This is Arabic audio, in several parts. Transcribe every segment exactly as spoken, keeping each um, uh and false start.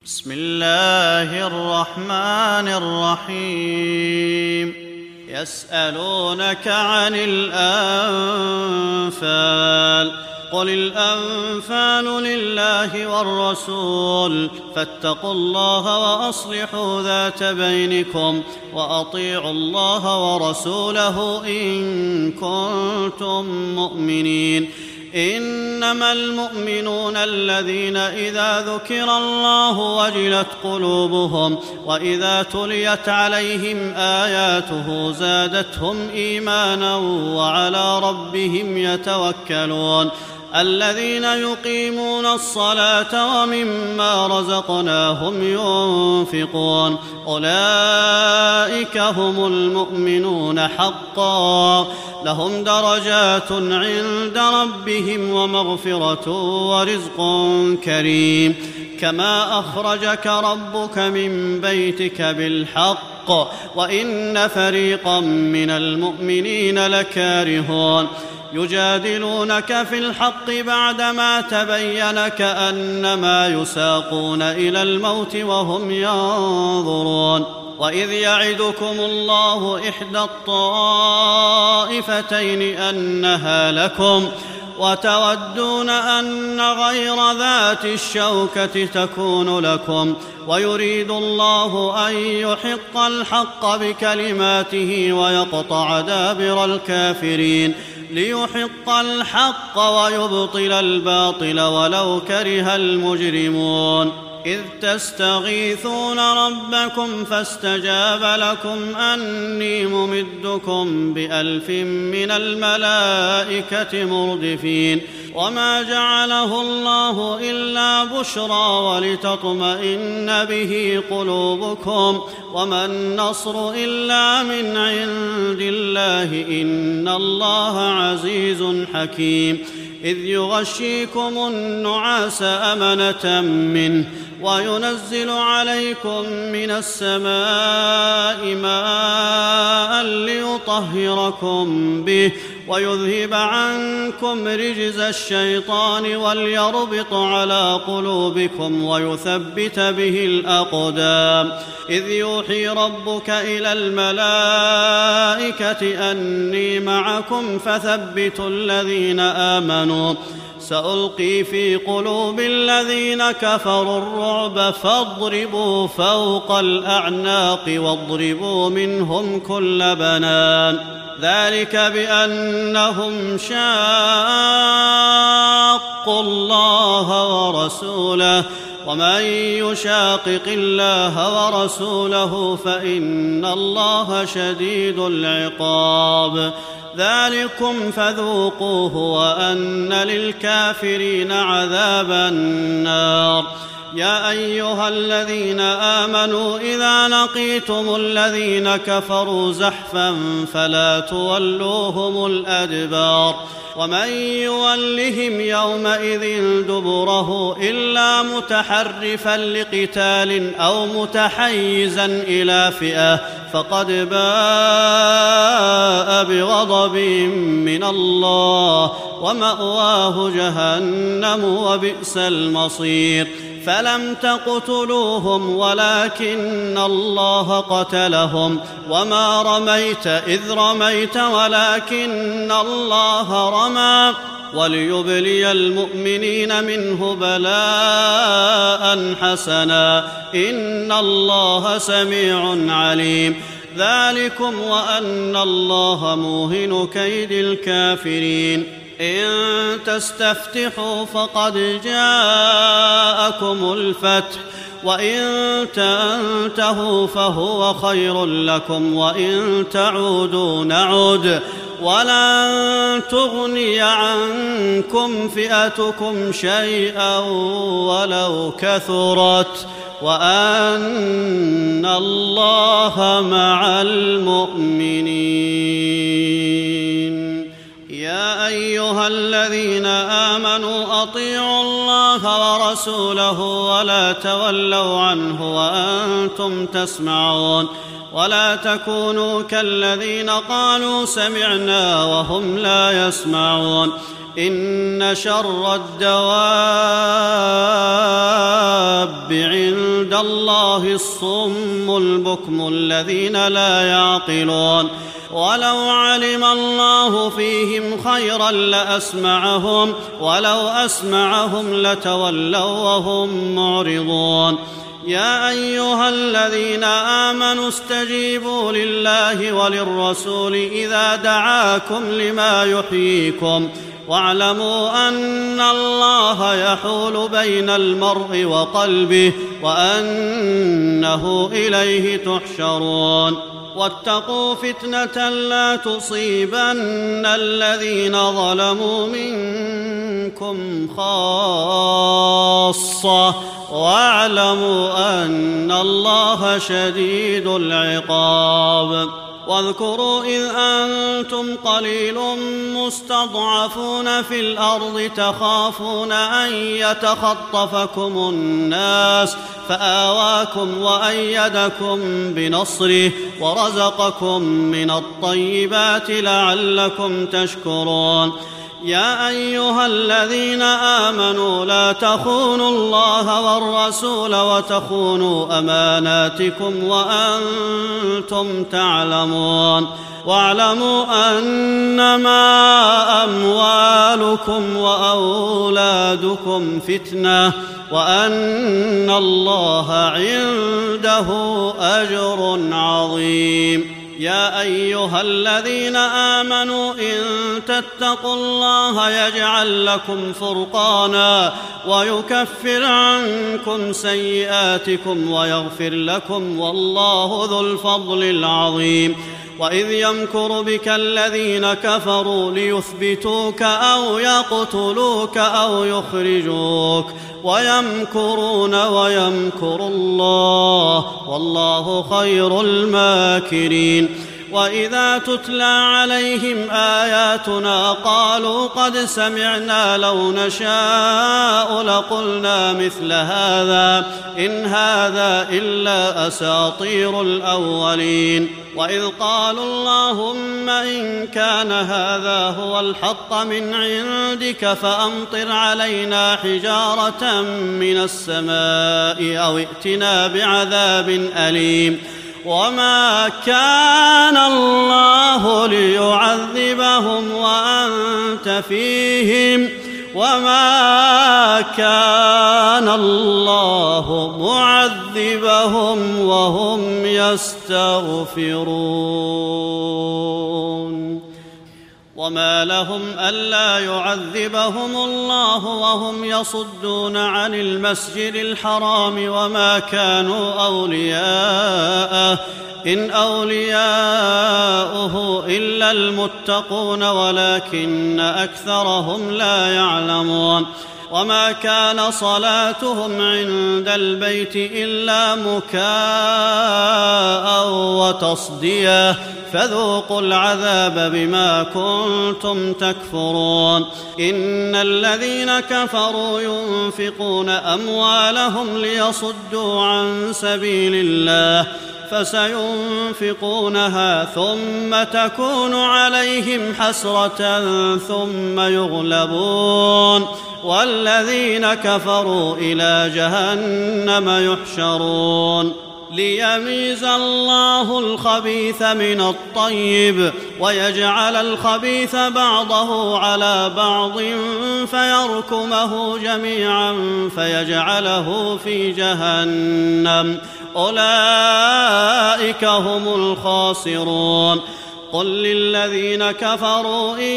بسم الله الرحمن الرحيم يسألونك عن الأنفال قل الأنفال لله والرسول فاتقوا الله وأصلحوا ذات بينكم وأطيعوا الله ورسوله إن كنتم مؤمنين إنما المؤمنون الذين إذا ذكر الله وجلت قلوبهم وإذا تليت عليهم آياته زادتهم إيمانا وعلى ربهم يتوكلون الذين يقيمون الصلاة ومما رزقناهم ينفقون أولئك هم المؤمنون حقا لهم درجات عند ربهم ومغفرة ورزق كريم كما أخرجك ربك من بيتك بالحق وإن فريقا من المؤمنين لكارهون يجادلونك في الحق بعدما تبين كأنما يساقون إلى الموت وهم ينظرون وإذ يعدكم الله إحدى الطائفتين أنها لكم وتودون أن غير ذات الشوكة تكون لكم ويريد الله أن يحق الحق بكلماته ويقطع دابر الكافرين ليحق الحق ويبطل الباطل ولو كره المجرمون إذ تستغيثون ربكم فاستجاب لكم أني ممدكم بألف من الملائكة مردفين وما جعله الله إلا بشرى ولتطمئن به قلوبكم وما النصر إلا من عند الله إن الله عزيز حكيم إذ يغشيكم النعاس أمنة منه وينزل عليكم من السماء ماء ليطهركم به ويذهب عنكم رجز الشيطان وليربط على قلوبكم ويثبت به الأقدام إذ يوحي ربك إلى الملائكة أني معكم فثبتوا الذين آمنوا سألقي في قلوب الذين كفروا الرعب فاضربوا فوق الأعناق واضربوا منهم كل بنان ذلك بأنهم شاقوا الله ورسوله ومن يشاقق الله ورسوله فإن الله شديد العقاب ذلكم فذوقوه وأن للكافرين عذاب النار يا أيها الذين آمنوا إذا لقيتم الذين كفروا زحفا فلا تولوهم الأدبار ومن يولهم يومئذ دبره إلا متحرفا لقتال أو متحيزا إلى فئة فقد باء بغضب من الله ومأواه جهنم وبئس المصير فلم تقتلوهم ولكن الله قتلهم وما رميت إذ رميت ولكن الله رمى وليبلي المؤمنين منه بلاء حسنا إن الله سميع عليم ذلكم وأن الله موهن كيد الكافرين إن تستفتحوا فقد جاءكم الفتح وإن تنتهوا فهو خير لكم وإن تعودوا نعد ولن تغني عنكم فئتكم شيئا ولو كثرت وأن الله مع المؤمنين يا أيها الذين آمنوا أطيعوا الله ورسوله ولا تولوا عنه وأنتم تسمعون ولا تكونوا كالذين قالوا سمعنا وهم لا يسمعون إن شر الدواب عند الله الصم البكم الذين لا يعقلون ولو علم الله فيهم خيرا لأسمعهم ولو أسمعهم لتولوا وهم معرضون يا أيها الذين آمنوا استجيبوا لله وللرسول إذا دعاكم لما يحييكم واعلموا أن الله يحول بين المرء وقلبه وأنه إليه تحشرون واتقوا فتنة لا تصيبن الذين ظلموا منكم خاصة واعلموا أن الله شديد العقاب واذكروا إذ أنتم قليل مستضعفون في الأرض تخافون أن يتخطفكم الناس فآواكم وأيدكم بنصره ورزقكم من الطيبات لعلكم تشكرون يا أيها الذين آمنوا لا تخونوا الله والرسول وتخونوا أماناتكم وأنتم تعلمون واعلموا أنما أموالكم وأولادكم فتنة وأن الله عنده أجر عظيم يا أيها الذين آمنوا إن تتقوا الله يجعل لكم فرقانا ويكفر عنكم سيئاتكم ويغفر لكم والله ذو الفضل العظيم وإذ يمكر بك الذين كفروا ليثبتوك أو يقتلوك أو يخرجوك ويمكرون ويمكر الله والله خير الماكرين وإذا تتلى عليهم آياتنا قالوا قد سمعنا لو نشاء لقلنا مثل هذا إن هذا إلا أساطير الأولين وإذ قالوا اللهم إن كان هذا هو الحق من عندك فأمطر علينا حجارة من السماء أو ائتنا بعذاب أليم وما كان الله ليعذبهم وأنت فيهم وما كان الله معذبهم وهم يستغفرون وما لهم ألا يعذبهم الله وهم يصدون عن المسجد الحرام وما كانوا أولياءه إن أولياؤه إلا المتقون ولكن أكثرهم لا يعلمون وما كان صلاتهم عند البيت إلا مكاء وتصدية فذوقوا العذاب بما كنتم تكفرون إن الذين كفروا ينفقون أموالهم ليصدوا عن سبيل الله فسينفقونها ثم تكون عليهم حسرة ثم يغلبون والذين كفروا إلى جهنم يحشرون ليميز الله الخبيث من الطيب ويجعل الخبيث بعضه على بعض فيركمه جميعا فيجعله في جهنم أولئك هم الخاسرون قل للذين كفروا إن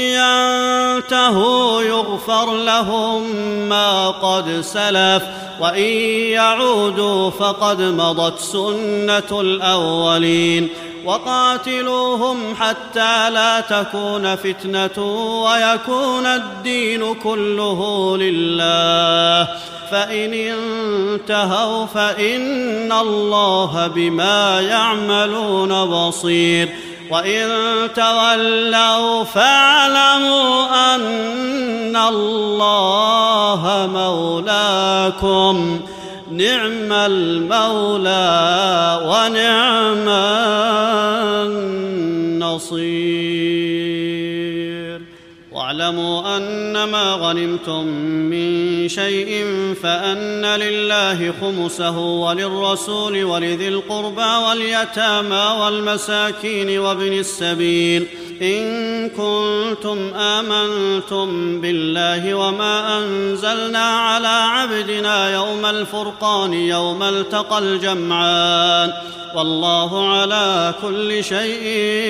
ينتهوا يغفر لهم ما قد سلف وإن يعودوا فقد مضت سنة الأولين وقاتلوهم حتى لا تكون فتنة ويكون الدين كله لله فإن انتهوا فإن الله بما يعملون بصير وإن تولوا فاعلموا أن الله مولاكم نعم المولى ونعم النصير واعلموا واعلموا أنما غنمتم من شيء فأن لله خمسه وللرسول ولذي القربى واليتامى والمساكين وابن السبيل إن كنتم آمنتم بالله وما أنزلنا على عبدنا يوم الفرقان يوم التقى الجمعان والله على كل شيء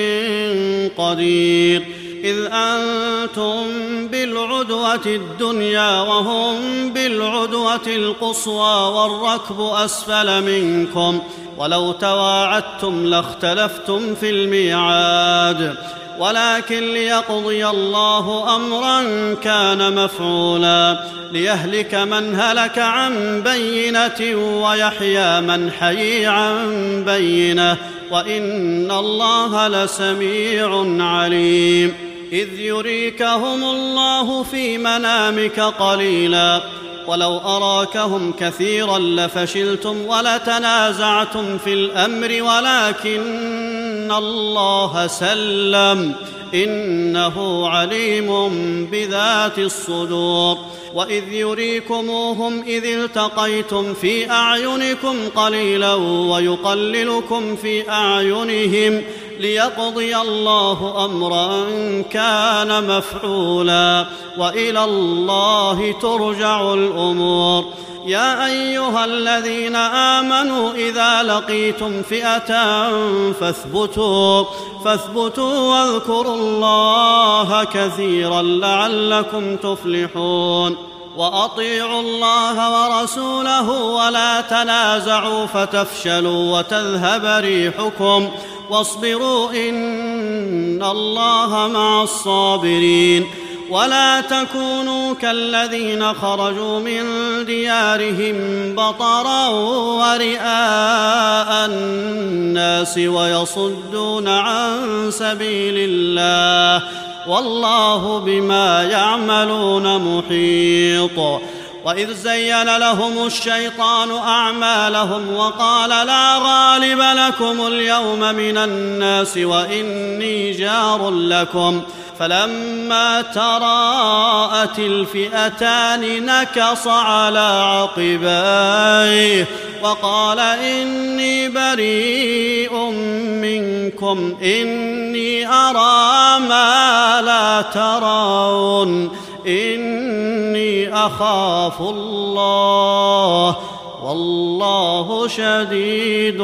قدير إذ أنتم بالعدوة الدنيا وهم بالعدوة القصوى والركب أسفل منكم ولو تواعدتم لاختلفتم في الميعاد ولكن ليقضي الله أمرا كان مفعولا ليهلك من هلك عن بينة ويحيى من حيي عن بينة وإن الله لسميع عليم إذ يريكهم الله في منامك قليلا ولو أراكهم كثيرا لفشلتم ولتنازعتم في الأمر ولكن الله سلم إنه عليم بذات الصدور وإذ يريكموهم إذ التقيتم في أعينكم قليلا ويقللكم في أعينهم ليقضي الله أمرا كان مفعولا وإلى الله ترجع الأمور يا أيها الذين آمنوا إذا لقيتم فئة فاثبتوا فاثبتوا واذكروا الله كثيرا لعلكم تفلحون وأطيعوا الله ورسوله ولا تنازعوا فتفشلوا وتذهب ريحكم واصبروا إن الله مع الصابرين ولا تكونوا كالذين خرجوا من ديارهم بطرا ورئاء الناس ويصدون عن سبيل الله والله بما يعملون محيط وإذ زين لهم الشيطان أعمالهم وقال لا غالب لكم اليوم من الناس وإني جار لكم فلما تراءت الفئتان نكص على عقبيه وقال إني بريء منكم إني أرى ما لا ترون إني أخاف الله والله شديد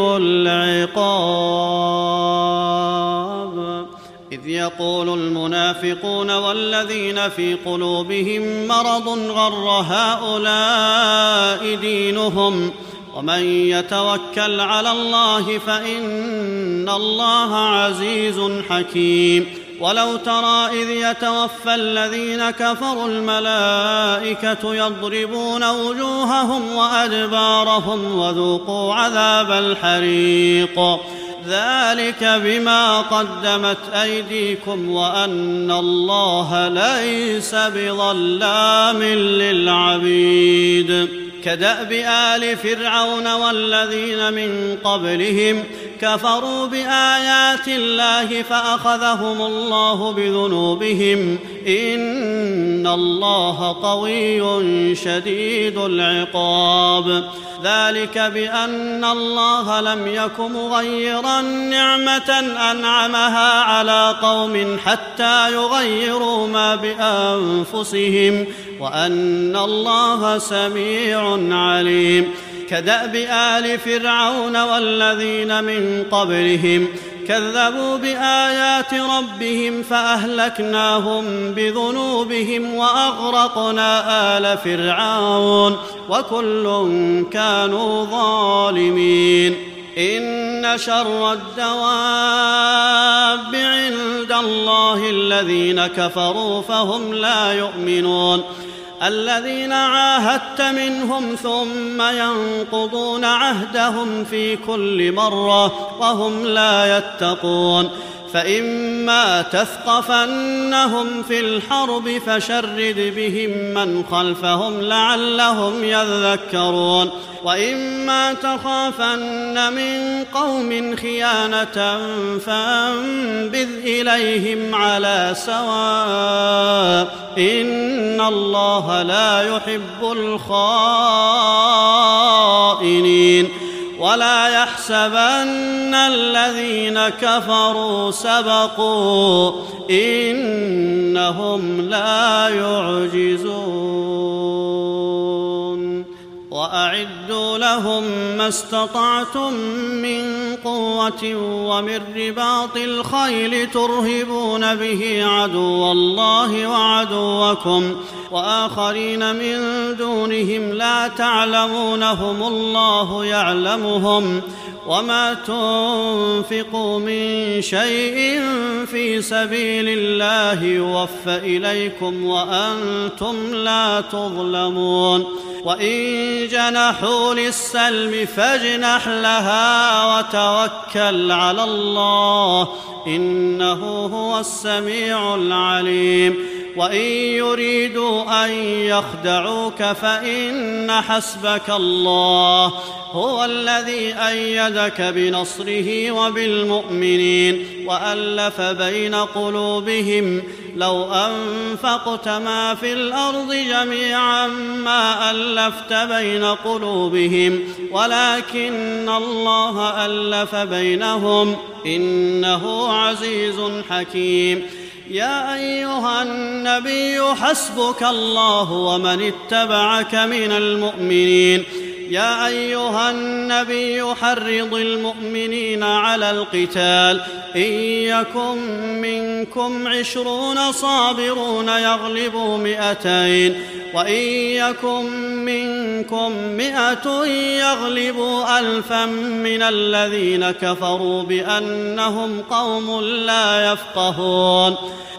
العقاب إذ يقول المنافقون والذين في قلوبهم مرض غر هؤلاء دينهم ومن يتوكل على الله فإن الله عزيز حكيم ولو ترى إذ يتوفى الذين كفروا الملائكة يضربون وجوههم وأدبارهم وذوقوا عذاب الحريق ذلك بما قدمت أيديكم وأن الله ليس بظلام للعبيد كدأب آل فرعون والذين من قبلهم كفروا بآيات الله فأخذهم الله بذنوبهم إن الله قوي شديد العقاب ذلك بأن الله لم يك مغيرا نعمة أنعمها على قوم حتى يغيروا ما بأنفسهم وأن الله سميع عليم كدأب آل فرعون والذين من قبلهم كذبوا بآيات ربهم فأهلكناهم بذنوبهم وأغرقنا آل فرعون وكل كانوا ظالمين إن شر الدواب عند الله الذين كفروا فهم لا يؤمنون الذين عاهدت منهم ثم ينقضون عهدهم في كل مرة وهم لا يتقون فإما تثقفنهم في الحرب فشرد بهم من خلفهم لعلهم يذكرون وإما تخافن من قوم خيانة فانبذ إليهم على سواء إن الله لا يحب الخائنين ولا يحسبن الذين كفروا سبقوا إنهم لا يعجزون وأعدوا لهم ما استطعتم من قوة ومن رباط الخيل ترهبون به عدو الله وعدوكم وآخرين من دونهم لا تعلمونهم الله يعلمهم وما تنفقوا من شيء في سبيل الله يوفى إليكم وأنتم لا تظلمون وإن جنحوا للسلم فاجنح لها وتوكل على الله إنه هو السميع العليم وإن يريدوا أن يخدعوك فإن حسبك الله هو الذي أيدك بنصره وبالمؤمنين وألف بين قلوبهم لو أنفقت ما في الأرض جميعا ما ألفت بين قلوبهم ولكن الله ألف بينهم إنه عزيز حكيم يا أيها النبي حسبك الله ومن اتبعك من المؤمنين يا أيها النبي حرض المؤمنين على القتال إن يكن منكم عشرون صابرون يغلبوا مئتين وإن يكن منكم مئة يغلبوا ألفا من الذين كفروا بأنهم قوم لا يفقهون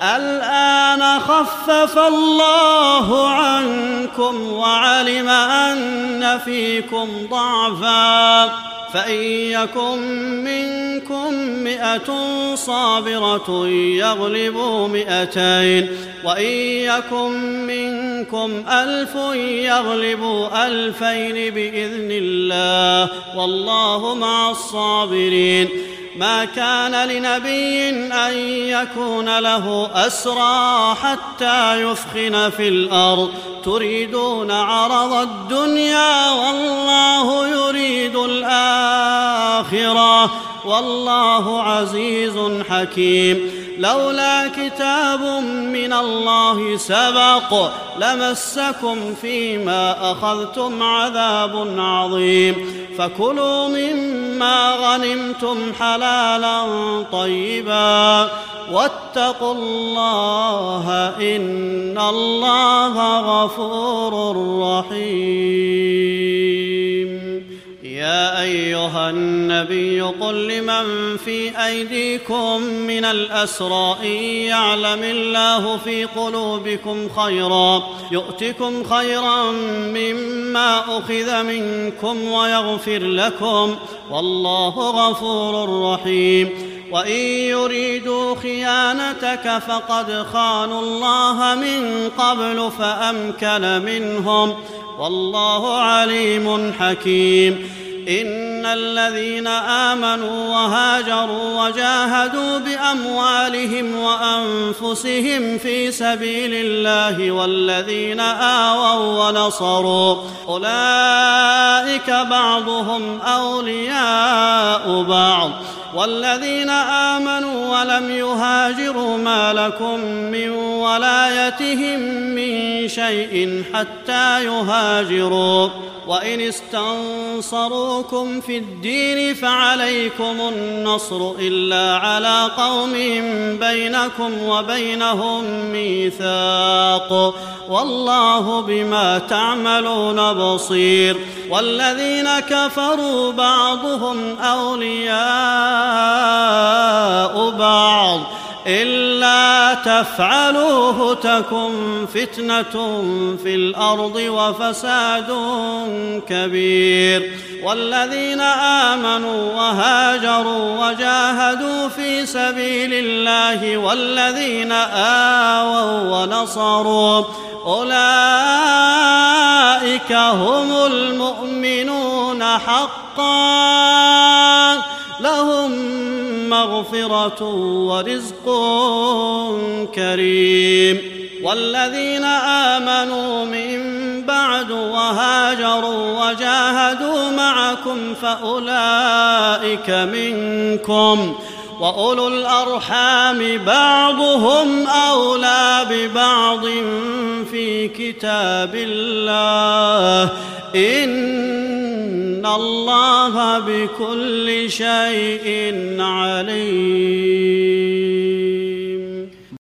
الآن خفف الله عنكم وعلم أن فيكم ضعفا فإن يكن منكم مئة صابرة يغلبوا مئتين وإن يكن منكم ألف يغلبوا ألفين بإذن الله والله مع الصابرين ما كان لنبي أن يكون له أسرى حتى يثخن في الأرض تريدون عرض الدنيا والله يريد الآخرة والله عزيز حكيم لولا كتاب من الله سبق لمسكم فيما أخذتم عذاب عظيم فكلوا مما غنمتم حلالا طيبا واتقوا الله إن الله غفور رحيم يا أيها النبي قل لمن في أيديكم من الأسرى إن يعلم الله في قلوبكم خيرا يؤتكم خيرا مما أخذ منكم ويغفر لكم والله غفور رحيم وإن يريدوا خيانتك فقد خانوا الله من قبل فأمكن منهم والله عليم حكيم إن الذين آمنوا وهاجروا وجاهدوا بأموالهم وأنفسهم في سبيل الله والذين آووا ونصروا أولئك بعضهم أولياء بعض والذين آمنوا ولم يهاجروا ما لكم من ولايتهم من شيء حتى يهاجروا وإن استنصروكم في الدين فعليكم النصر إلا على قوم بينكم وبينهم ميثاق والله بما تعملون بصير والذين كفروا بعضهم أولياء بعض إلا تفعلوه تكن فتنة في الأرض وفساد كبير والذين آمنوا وهاجروا وجاهدوا في سبيل الله والذين آووا ونصروا أولئك هم المؤمنون حقا لهم مغفرة ورزق كريم والذين آمنوا من بعد وهاجروا وجاهدوا معكم فأولئك منكم وأولو الأرحام بعضهم أولى ببعض في كتاب الله إن الله بكل شيء عليم.